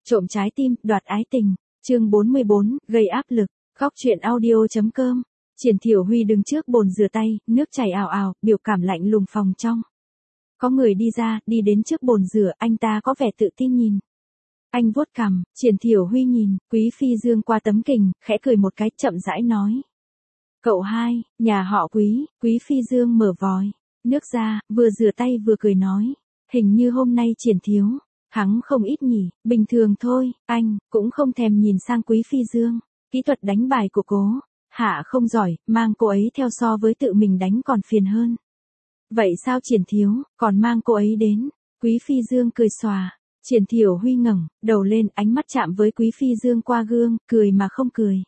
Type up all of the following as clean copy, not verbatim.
Trộm trái tim, đoạt ái tình. Chương 44, gây áp lực. Góc truyện audio.com. Triển Thiểu Huy đứng trước bồn rửa tay, nước chảy ào ào, biểu cảm lạnh lùng phòng trong. Có người đi ra, đi đến trước bồn rửa, anh ta có vẻ tự tin nhìn. Anh vuốt cằm, Triển Thiểu Huy nhìn, Quý Phi dương qua tấm kình, khẽ cười một cái, chậm rãi nói. Cậu hai, nhà họ Quý. Quý Phi dương mở vòi nước ra, vừa rửa tay vừa cười nói. Hình như hôm nay Triển thiếu thắng không ít nhỉ, bình thường thôi. Anh cũng không thèm nhìn sang Quý Phi dương. Kỹ thuật đánh bài của Cố Hạ không giỏi, mang cô ấy theo so với tự mình đánh còn phiền hơn. Vậy sao Triển thiếu còn mang cô ấy đến? Quý Phi dương cười xòa. Triển Thiểu Huy ngẩng đầu lên, ánh mắt chạm với Quý Phi dương qua gương, cười mà không cười.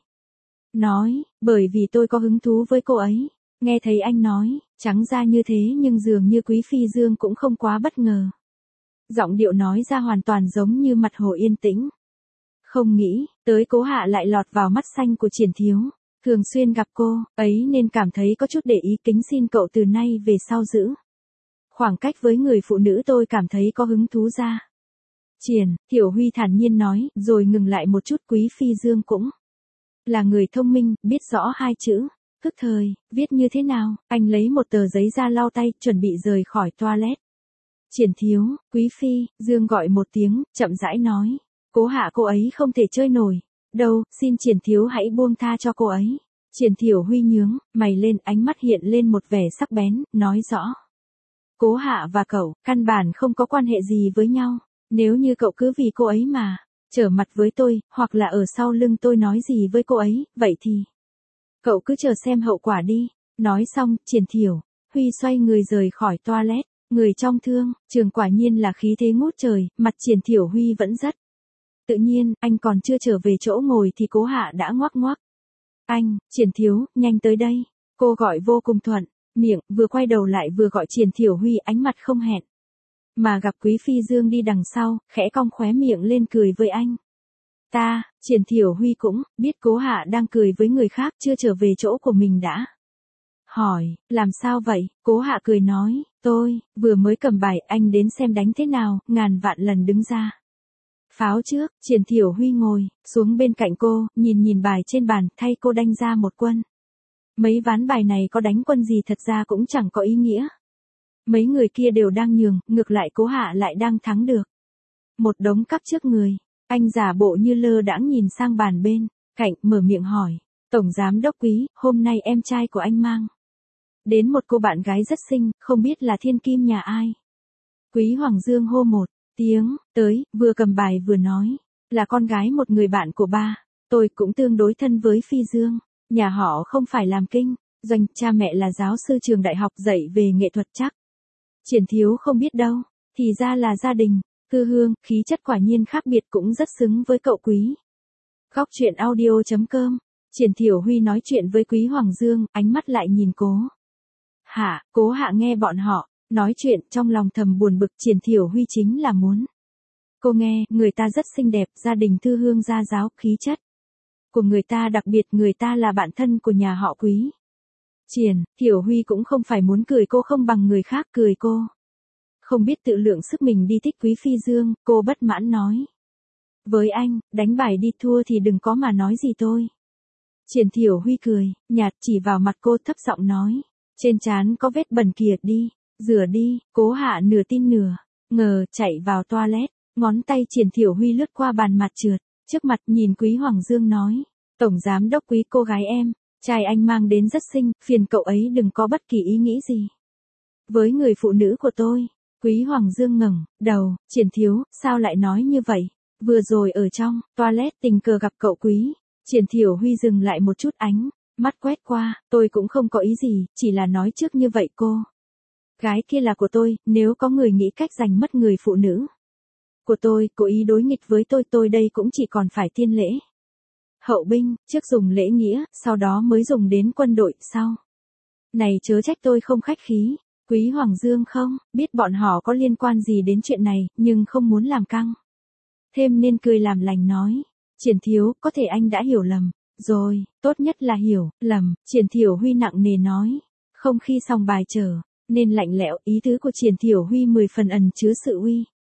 Nói, bởi vì tôi có hứng thú với cô ấy. Nghe thấy anh nói, trắng ra như thế nhưng dường như Quý Phi dương cũng không quá bất ngờ. Giọng điệu nói ra hoàn toàn giống như mặt hồ yên tĩnh. Không nghĩ tới Cố Hạ lại lọt vào mắt xanh của Triển thiếu. Thường xuyên gặp cô ấy nên cảm thấy có chút để ý, kính xin cậu từ nay về sau giữ khoảng cách với người phụ nữ tôi cảm thấy có hứng thú ra. Triển Thiểu Huy thản nhiên nói, rồi ngừng lại một chút. Quý Phi dương cũng là người thông minh, biết rõ hai chữ tức thời viết như thế nào. Anh lấy một tờ giấy ra lau tay, chuẩn bị rời khỏi toilet. Triển thiếu, Quý Phi dương gọi một tiếng, chậm rãi nói. Cố Hạ cô ấy không thể chơi nổi đâu, xin Triển thiếu hãy buông tha cho cô ấy. Triển Thiểu Huy nhướng mày lên, ánh mắt hiện lên một vẻ sắc bén, nói rõ. Cố Hạ và cậu căn bản không có quan hệ gì với nhau. Nếu như cậu cứ vì cô ấy mà trở mặt với tôi, hoặc là ở sau lưng tôi nói gì với cô ấy, vậy thì cậu cứ chờ xem hậu quả đi. Nói xong, Triển Thiểu Huy xoay người rời khỏi toilet. Người trong thương trường quả nhiên là khí thế ngút trời, mặt Triển Thiểu Huy vẫn rất tự nhiên. Anh còn chưa trở về chỗ ngồi thì Cố Hạ đã ngoắc ngoắc. Anh, Triển thiếu, nhanh tới đây. Cô gọi vô cùng thuận miệng, vừa quay đầu lại vừa gọi Triển Thiểu Huy, ánh mặt không hẹn mà gặp Quý Phi dương đi đằng sau, khẽ cong khóe miệng lên cười với anh. Triển Thiểu Huy cũng biết Cố Hạ đang cười với người khác, chưa trở về chỗ của mình đã hỏi, làm sao vậy? Cố Hạ cười nói, tôi vừa mới cầm bài, anh đến xem đánh thế nào, ngàn vạn lần đứng ra pháo trước. Triển Thiểu Huy ngồi xuống bên cạnh cô, nhìn bài trên bàn, thay cô đánh ra một quân. Mấy ván bài này có đánh quân gì thật ra cũng chẳng có ý nghĩa. Mấy người kia đều đang nhường, ngược lại Cố Hạ lại đang thắng được. Một đống cắp trước người, anh giả bộ như lơ đãng nhìn sang bàn bên cạnh, mở miệng hỏi. Tổng giám đốc Quý, hôm nay em trai của anh mang đến một cô bạn gái rất xinh, không biết là thiên kim nhà ai. Quý Hoàng Dương hô một tiếng tới, vừa cầm bài vừa nói. Là con gái một người bạn của ba. Tôi cũng tương đối thân với Phi Dương. Nhà họ không phải làm kinh doanh, cha mẹ là giáo sư trường đại học dạy về nghệ thuật chắc. Triển thiếu không biết đâu, thì ra là gia đình Thư Hương, khí chất quả nhiên khác biệt, cũng rất xứng với cậu Quý. Góc truyện audio.com. Triển Thiểu Huy nói chuyện với Quý Hoàng Dương, ánh mắt lại nhìn Cố Hạ. Cố Hạ nghe bọn họ nói chuyện, trong lòng thầm buồn bực. Triển Thiểu Huy chính là muốn cô nghe, người ta rất xinh đẹp, gia đình Thư Hương gia giáo, khí chất của người ta đặc biệt, người ta là bạn thân của nhà họ Quý. Triển Thiểu Huy cũng không phải muốn cười cô không bằng người khác, cười cô không biết tự lượng sức mình đi thích Quý Phi Dương. Cô bất mãn nói. Với anh, đánh bài đi, thua thì đừng có mà nói gì tôi. Triển Thiểu Huy cười nhạt, chỉ vào mặt cô thấp giọng nói. Trên trán có vết bẩn kìa, đi rửa đi. Cố Hạ nửa tin nửa ngờ chạy vào toilet. Ngón tay Triển Thiểu Huy lướt qua bàn mặt trượt trước mặt, nhìn Quý Hoàng Dương nói. Tổng giám đốc Quý, cô gái em trai anh mang đến rất xinh, phiền cậu ấy đừng có bất kỳ ý nghĩ gì với người phụ nữ của tôi. Quý Hoàng Dương ngẩng đầu. Triển thiếu, sao lại nói như vậy? Vừa rồi ở trong toilet tình cờ gặp cậu Quý. Triển Thiểu Huy dừng lại một chút, ánh mắt quét qua. Tôi cũng không có ý gì, chỉ là nói trước như vậy. Cô gái kia là của tôi, nếu có người nghĩ cách giành mất người phụ nữ của tôi, cố ý đối nghịch với tôi đây cũng chỉ còn phải tiên lễ hậu binh, trước dùng lễ nghĩa, sau đó mới dùng đến quân đội sau. Này chớ trách tôi không khách khí. Quý Hoàng Dương không biết bọn họ có liên quan gì đến chuyện này, nhưng không muốn làm căng thêm nên cười làm lành nói. Triển thiếu, có thể anh đã hiểu lầm rồi, tốt nhất là hiểu lầm. Triển Thiểu Huy nặng nề nói. Không khi xong bài trở nên lạnh lẽo, ý tứ của Triển Thiểu Huy 10 phần ẩn chứa sự uy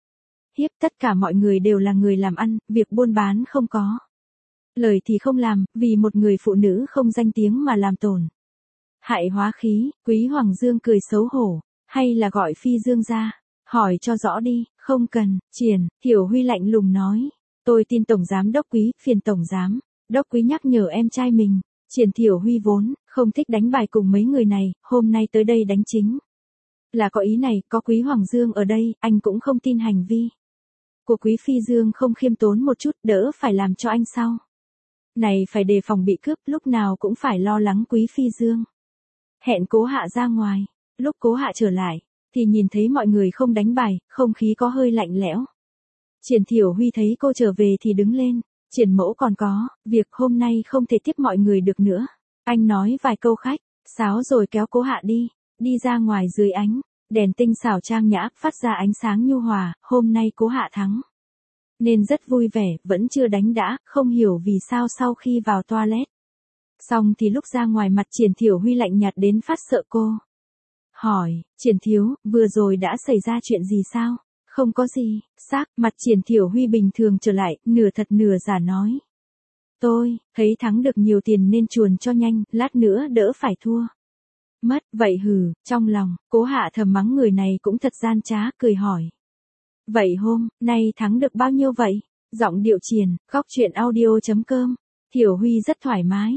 hiếp, tất cả mọi người đều là người làm ăn, việc buôn bán không có. Lời thì không làm, vì một người phụ nữ không danh tiếng mà làm tổn hại hóa khí. Quý Hoàng Dương cười xấu hổ, hay là gọi Phi Dương ra, hỏi cho rõ đi. Không cần, Triển, Thiểu Huy lạnh lùng nói. Tôi tin Tổng Giám Đốc Quý, phiền Tổng Giám Đốc Quý nhắc nhở em trai mình. Triển Thiểu Huy vốn không thích đánh bài cùng mấy người này, hôm nay tới đây đánh chính là có ý này, có Quý Hoàng Dương ở đây, anh cũng không tin hành vi của Quý Phi Dương không khiêm tốn một chút, đỡ phải làm cho anh sau này phải đề phòng bị cướp, lúc nào cũng phải lo lắng Quý Phi Dương. Hẹn Cố Hạ ra ngoài, lúc Cố Hạ trở lại, thì nhìn thấy mọi người không đánh bài, không khí có hơi lạnh lẽo. Triển Thiểu Huy thấy cô trở về thì đứng lên. Triển mẫu còn có việc hôm nay không thể tiếp mọi người được nữa. Anh nói vài câu khách sáo rồi kéo Cố Hạ đi ra ngoài dưới ánh đèn tinh xảo trang nhã, phát ra ánh sáng nhu hòa. Hôm nay Cố Hạ thắng nên rất vui vẻ, vẫn chưa đánh đã, không hiểu vì sao sau khi vào toilet xong thì lúc ra ngoài mặt Triển Thiểu Huy lạnh nhạt đến phát sợ. Cô hỏi, Triển thiếu, vừa rồi đã xảy ra chuyện gì sao? Không có gì, sắc mặt Triển Thiểu Huy bình thường trở lại, nửa thật nửa giả nói. Tôi thấy thắng được nhiều tiền nên chuồn cho nhanh, lát nữa đỡ phải thua mất. Vậy hừ, trong lòng, Cố Hạ thầm mắng người này cũng thật gian trá, cười hỏi. Vậy hôm nay thắng được bao nhiêu vậy? Giọng điệu Triển, Khóc Chuyện Audio.com. Thiểu Huy rất thoải mái.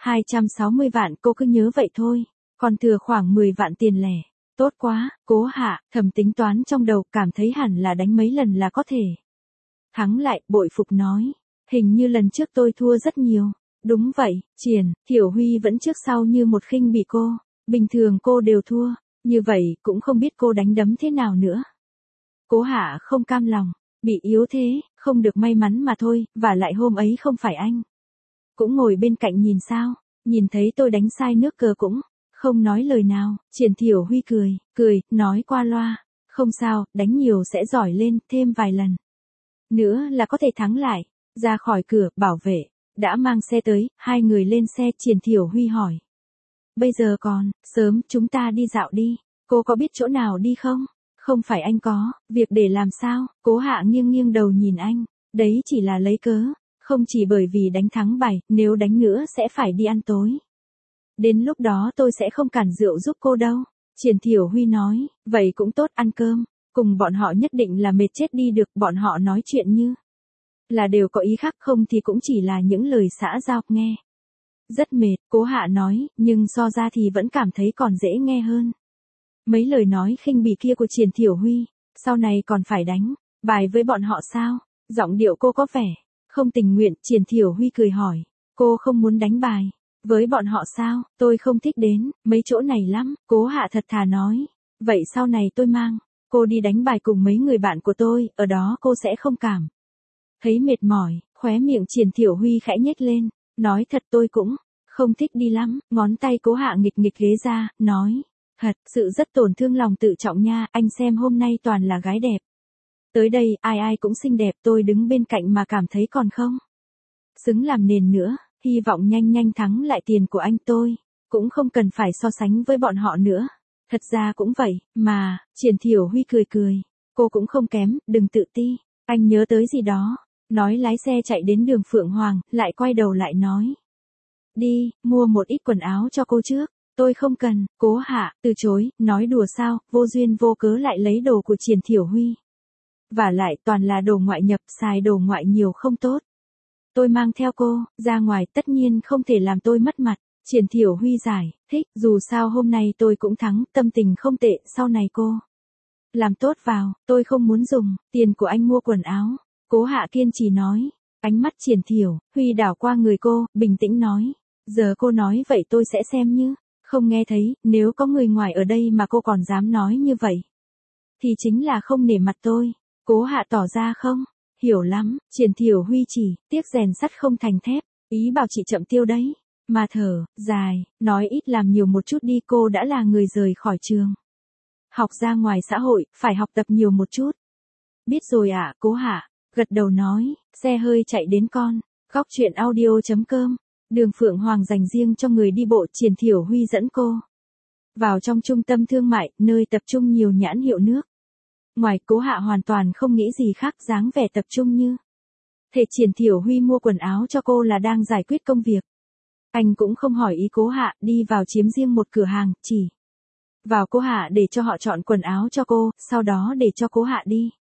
260 vạn, cô cứ nhớ vậy thôi. Còn thừa khoảng 10 vạn tiền lẻ. Tốt quá, Cố Hạ thầm tính toán trong đầu, cảm thấy hẳn là đánh mấy lần là có thể thắng lại, bội phục nói. Hình như lần trước tôi thua rất nhiều. Đúng vậy, Triển, Thiểu Huy vẫn trước sau như một khinh bỉ cô. Bình thường cô đều thua, như vậy cũng không biết cô đánh đấm thế nào nữa. Cố Hạ không cam lòng, bị yếu thế, không được may mắn mà thôi, và lại hôm ấy không phải anh cũng ngồi bên cạnh nhìn sao, nhìn thấy tôi đánh sai nước cờ cũng không nói lời nào. Triển Thiểu Huy cười, nói qua loa, không sao, đánh nhiều sẽ giỏi lên, thêm vài lần nữa là có thể thắng lại. Ra khỏi cửa, bảo vệ đã mang xe tới, hai người lên xe. Triển Thiểu Huy hỏi. Bây giờ còn sớm, chúng ta đi dạo đi, cô có biết chỗ nào đi không? Không phải anh có việc để làm sao? Cố Hạ nghiêng đầu nhìn anh, đấy chỉ là lấy cớ, không chỉ bởi vì đánh thắng bài, nếu đánh nữa sẽ phải đi ăn tối. Đến lúc đó tôi sẽ không cản rượu giúp cô đâu. Triển Thiểu Huy nói, vậy cũng tốt, ăn cơm cùng bọn họ nhất định là mệt chết đi được, bọn họ nói chuyện như là đều có ý khác, không thì cũng chỉ là những lời xã giao, nghe rất mệt. Cố Hạ nói, nhưng so ra thì vẫn cảm thấy còn dễ nghe hơn mấy lời nói khinh bỉ kia của Triển Thiểu Huy. Sau này còn phải đánh bài với bọn họ sao? Giọng điệu cô có vẻ không tình nguyện. Triển Thiểu Huy cười hỏi, cô không muốn đánh bài với bọn họ sao? Tôi không thích đến mấy chỗ này lắm. Cố Hạ thật thà nói, vậy sau này tôi mang cô đi đánh bài cùng mấy người bạn của tôi, ở đó cô sẽ không cảm thấy mệt mỏi. Khóe miệng Triển Thiểu Huy khẽ nhếch lên, nói thật tôi cũng không thích đi lắm. Ngón tay Cố Hạ nghịch ghế ra, nói, thật sự rất tổn thương lòng tự trọng nha, anh xem hôm nay toàn là gái đẹp tới đây, ai ai cũng xinh đẹp, tôi đứng bên cạnh mà cảm thấy còn không xứng làm nền nữa. Hy vọng nhanh thắng lại tiền của anh, tôi cũng không cần phải so sánh với bọn họ nữa. Thật ra cũng vậy, mà. Triển Thiểu Huy cười, cô cũng không kém, đừng tự ti. Anh nhớ tới gì đó, nói lái xe chạy đến đường Phượng Hoàng, lại quay đầu lại nói. Đi, mua một ít quần áo cho cô trước. Tôi không cần. Cố Hạ từ chối, nói đùa sao, vô duyên vô cớ lại lấy đồ của Triển Thiểu Huy. Và lại toàn là đồ ngoại nhập, xài đồ ngoại nhiều không tốt. Tôi mang theo cô ra ngoài tất nhiên không thể làm tôi mất mặt. Triển Thiểu Huy giải thích, dù sao hôm nay tôi cũng thắng, tâm tình không tệ, sau này cô làm tốt vào, tôi không muốn dùng tiền của anh mua quần áo. Cố Hạ kiên trì nói. Ánh mắt Triển Thiểu Huy đảo qua người cô, bình tĩnh nói, giờ cô nói vậy tôi sẽ xem như không nghe thấy, nếu có người ngoài ở đây mà cô còn dám nói như vậy thì chính là không nể mặt tôi. Cố Hạ tỏ ra không hiểu lắm. Triển Thiểu Huy chỉ tiếc rèn sắt không thành thép, ý bảo chị chậm tiêu đấy, mà thở dài, nói ít làm nhiều một chút đi, cô đã là người rời khỏi trường học ra ngoài xã hội, phải học tập nhiều một chút. Biết rồi ạ. Cố Hạ gật đầu nói. Xe hơi chạy đến con Khóc Chuyện Audio.com. Đường Phượng Hoàng dành riêng cho người đi bộ. Triển Thiểu Huy dẫn cô vào trong trung tâm thương mại, nơi tập trung nhiều nhãn hiệu nước Ngoài Cố Hạ hoàn toàn không nghĩ gì khác, dáng vẻ tập trung như thể Triển Thiểu Huy mua quần áo cho cô là đang giải quyết công việc. Anh cũng không hỏi ý Cố Hạ, đi vào chiếm riêng một cửa hàng, chỉ vào Cố Hạ để cho họ chọn quần áo cho cô, sau đó để cho Cố Hạ đi.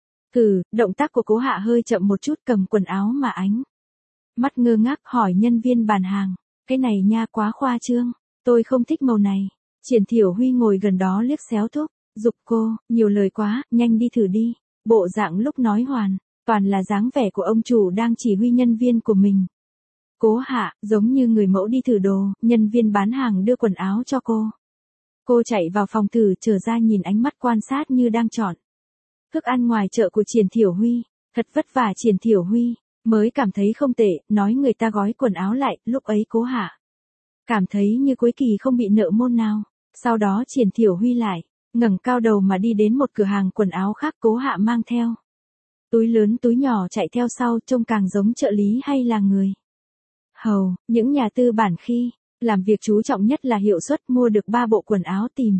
Động tác của Cố Hạ hơi chậm một chút, cầm quần áo mà ánh mắt ngơ ngác hỏi nhân viên bàn hàng, cái này nha quá khoa trương, tôi không thích màu này. Triển Thiểu Huy ngồi gần đó liếc xéo thúc, giục cô, nhiều lời quá, nhanh đi thử đi. Bộ dạng lúc nói toàn là dáng vẻ của ông chủ đang chỉ huy nhân viên của mình. Cố Hạ, giống như người mẫu đi thử đồ, nhân viên bán hàng đưa quần áo cho cô. Cô chạy vào phòng thử, trở ra nhìn ánh mắt quan sát như đang chọn thức ăn ngoài chợ của Triển Thiểu Huy. Thật vất vả Triển Thiểu Huy mới cảm thấy không tệ, nói người ta gói quần áo lại, lúc ấy Cố Hạ cảm thấy như cuối kỳ không bị nợ môn nào. Sau đó Triển Thiểu Huy lại ngẩng cao đầu mà đi đến một cửa hàng quần áo khác, Cố Hạ mang theo túi lớn túi nhỏ chạy theo sau, trông càng giống trợ lý hay là người hầu. Những nhà tư bản khi làm việc chú trọng nhất là hiệu suất, mua được 3 bộ quần áo tìm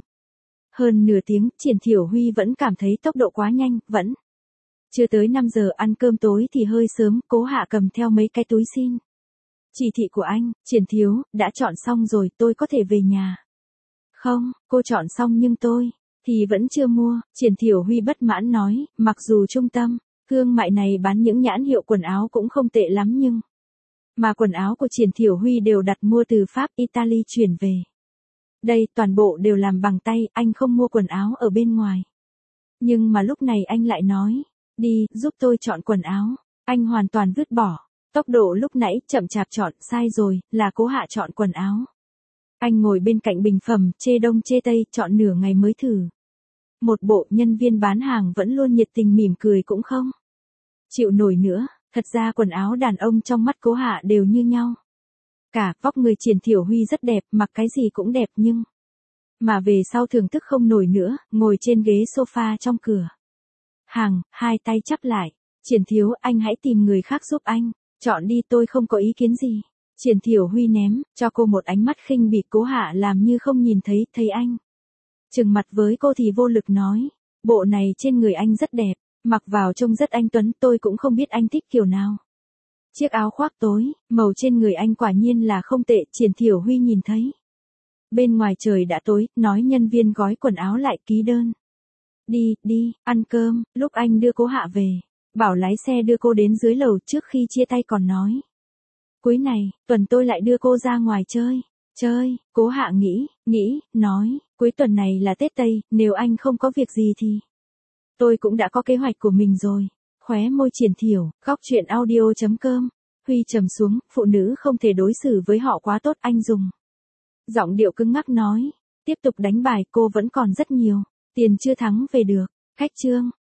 hơn nửa tiếng, Triển Thiểu Huy vẫn cảm thấy tốc độ quá nhanh, vẫn chưa tới 5 giờ ăn cơm tối thì hơi sớm. Cố Hạ cầm theo mấy cái túi xin chỉ thị của anh, Triển thiếu, đã chọn xong rồi, tôi có thể về nhà không? Cô chọn xong nhưng tôi thì vẫn chưa mua. Triển Thiểu Huy bất mãn nói, mặc dù trung tâm thương mại này bán những nhãn hiệu quần áo cũng không tệ lắm nhưng mà quần áo của Triển Thiểu Huy đều đặt mua từ Pháp, Italy chuyển về. Đây toàn bộ đều làm bằng tay, anh không mua quần áo ở bên ngoài. Nhưng mà lúc này anh lại nói, đi, giúp tôi chọn quần áo. Anh hoàn toàn vứt bỏ tốc độ lúc nãy, chậm chạp chọn, sai rồi, là Cố Hạ chọn quần áo. Anh ngồi bên cạnh bình phẩm, chê đông chê tây, chọn nửa ngày mới thử một bộ. Nhân viên bán hàng vẫn luôn nhiệt tình mỉm cười, cũng không chịu nổi nữa. Thật ra quần áo đàn ông trong mắt Cố Hạ đều như nhau. Cả vóc người Triển Thiểu Huy rất đẹp, mặc cái gì cũng đẹp, nhưng mà về sau thưởng thức không nổi nữa, ngồi trên ghế sofa trong cửa hàng, hai tay chắp lại. Triển thiếu, anh hãy tìm người khác giúp anh chọn đi, tôi không có ý kiến gì. Triển Thiểu Huy ném cho cô một ánh mắt khinh bỉ. Cố Hạ làm như không nhìn thấy, thấy anh trừng mặt với cô thì vô lực nói, bộ này trên người anh rất đẹp, mặc vào trông rất anh tuấn, tôi cũng không biết anh thích kiểu nào. Chiếc áo khoác tối màu trên người anh quả nhiên là không tệ. Triển Thiểu Huy nhìn thấy bên ngoài trời đã tối, nói nhân viên gói quần áo lại, ký đơn. Đi, ăn cơm. Lúc anh đưa Cố Hạ về, bảo lái xe đưa cô đến dưới lầu, trước khi chia tay còn nói, cuối này tuần tôi lại đưa cô ra ngoài chơi. Cố Hạ nghĩ, nói, cuối tuần này là Tết Tây, nếu anh không có việc gì thì tôi cũng đã có kế hoạch của mình rồi. Khóe môi Triển Thiểu, góc chuyện audio.com. Huy trầm xuống, phụ nữ không thể đối xử với họ quá tốt, anh dùng giọng điệu cứng ngắc nói, tiếp tục đánh bài, cô vẫn còn rất nhiều tiền chưa thắng về được. Khách trương.